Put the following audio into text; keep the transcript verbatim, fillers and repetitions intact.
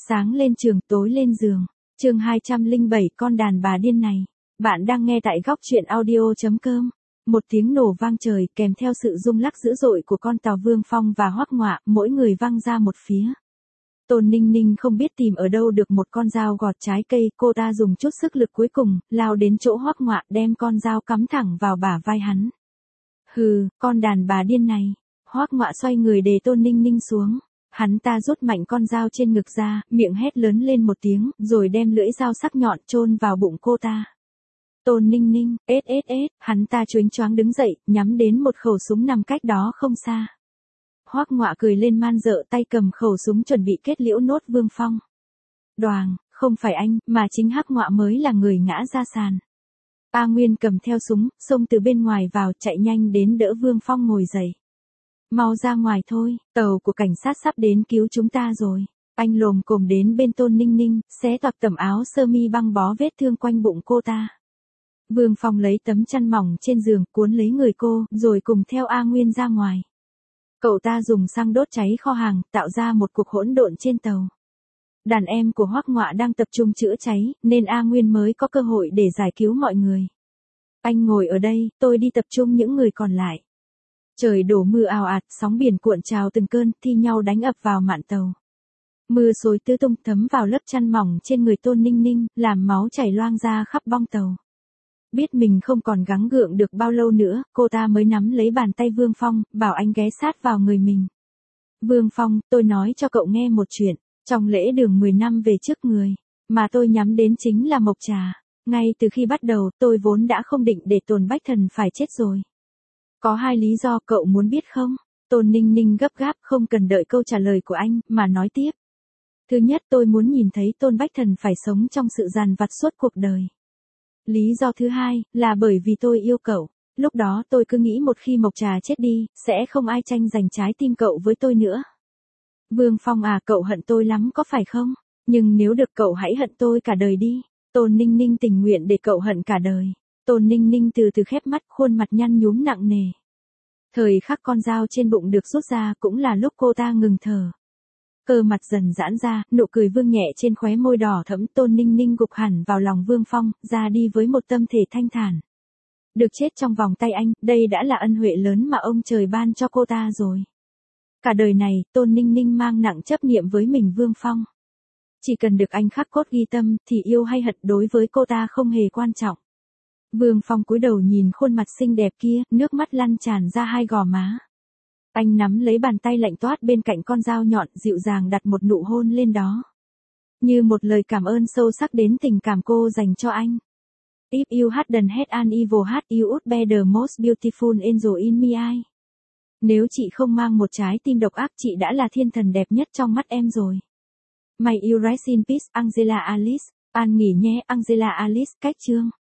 Sáng lên trường, tối lên giường. Chương hai trăm lẻ bảy con đàn bà điên này. Bạn đang nghe tại góc truyện audio chấm com. Một tiếng nổ vang trời kèm theo sự rung lắc dữ dội của con tàu Vương Phong và Hoắc Ngọa, mỗi người văng ra một phía. Tôn Ninh Ninh không biết tìm ở đâu được một con dao gọt trái cây, cô ta dùng chút sức lực cuối cùng, lao đến chỗ Hoắc Ngọa đem con dao cắm thẳng vào bả vai hắn. Hừ, con đàn bà điên này. Hoắc Ngọa xoay người đè Tôn Ninh Ninh xuống. Hắn ta rút mạnh con dao trên ngực ra, miệng hét lớn lên một tiếng, rồi đem lưỡi dao sắc nhọn chôn vào bụng cô ta. Tôn Ninh Ninh, ết ết ết, hắn ta choáng choáng đứng dậy, nhắm đến một khẩu súng nằm cách đó không xa. Hoắc Ngọa cười lên man dợ, tay cầm khẩu súng chuẩn bị kết liễu nốt Vương Phong. Đoàng, không phải anh, mà chính Hoắc Ngọa mới là người ngã ra sàn. A Nguyên cầm theo súng, xông từ bên ngoài vào, chạy nhanh đến đỡ Vương Phong ngồi dậy. Mau ra ngoài thôi, tàu của cảnh sát sắp đến cứu chúng ta rồi. Anh lồm cồm đến bên Tôn Ninh Ninh, xé toạc tấm áo sơ mi băng bó vết thương quanh bụng cô ta. Vương Phong lấy tấm chăn mỏng trên giường cuốn lấy người cô, rồi cùng theo A Nguyên ra ngoài. Cậu ta dùng xăng đốt cháy kho hàng, tạo ra một cuộc hỗn độn trên tàu. Đàn em của Hoắc Ngọa đang tập trung chữa cháy, nên A Nguyên mới có cơ hội để giải cứu mọi người. Anh ngồi ở đây, tôi đi tập trung những người còn lại. Trời đổ mưa ào ạt, sóng biển cuộn trào từng cơn, thi nhau đánh ập vào mạn tàu. Mưa xối tứ tung thấm vào lớp chăn mỏng trên người Tôn Ninh Ninh, làm máu chảy loang ra khắp bong tàu. Biết mình không còn gắng gượng được bao lâu nữa, cô ta mới nắm lấy bàn tay Vương Phong, bảo anh ghé sát vào người mình. Vương Phong, tôi nói cho cậu nghe một chuyện, trong lễ đường mười năm về trước người, mà tôi nhắm đến chính là Mộc Trà. Ngay từ khi bắt đầu, tôi vốn đã không định để Tôn Bách Thần phải chết rồi. Có hai lý do cậu muốn biết không? Tôn Ninh Ninh gấp gáp không cần đợi câu trả lời của anh, mà nói tiếp. Thứ nhất, tôi muốn nhìn thấy Tôn Bách Thần phải sống trong sự giàn vặt suốt cuộc đời. Lý do thứ hai, là bởi vì tôi yêu cậu. Lúc đó tôi cứ nghĩ một khi Mộc Trà chết đi, sẽ không ai tranh giành trái tim cậu với tôi nữa. Vương Phong à, cậu hận tôi lắm có phải không? Nhưng nếu được cậu hãy hận tôi cả đời đi. Tôn Ninh Ninh tình nguyện để cậu hận cả đời. Tôn Ninh Ninh từ từ khép mắt, khuôn mặt nhăn nhúm nặng nề. Thời khắc con dao trên bụng được rút ra cũng là lúc cô ta ngừng thở. Cơ mặt dần giãn ra, nụ cười vương nhẹ trên khóe môi đỏ thẫm. Tôn Ninh Ninh gục hẳn vào lòng Vương Phong, ra đi với một tâm thể thanh thản. Được chết trong vòng tay anh, đây đã là ân huệ lớn mà ông trời ban cho cô ta rồi. Cả đời này, Tôn Ninh Ninh mang nặng chấp niệm với mình Vương Phong. Chỉ cần được anh khắc cốt ghi tâm, thì yêu hay hận đối với cô ta không hề quan trọng. Vương Phong cúi đầu nhìn khuôn mặt xinh đẹp kia, nước mắt lăn tràn ra hai gò má. Anh nắm lấy bàn tay lạnh toát bên cạnh con dao nhọn, dịu dàng đặt một nụ hôn lên đó. Như một lời cảm ơn sâu sắc đến tình cảm cô dành cho anh. If you hadn't had an evil heart, you would be the most beautiful angel in my eye. Nếu chị không mang một trái tim độc ác, chị đã là thiên thần đẹp nhất trong mắt em rồi. May you rest in peace, Angela Alice. An nghỉ nhé, Angela Alice. Cách chương.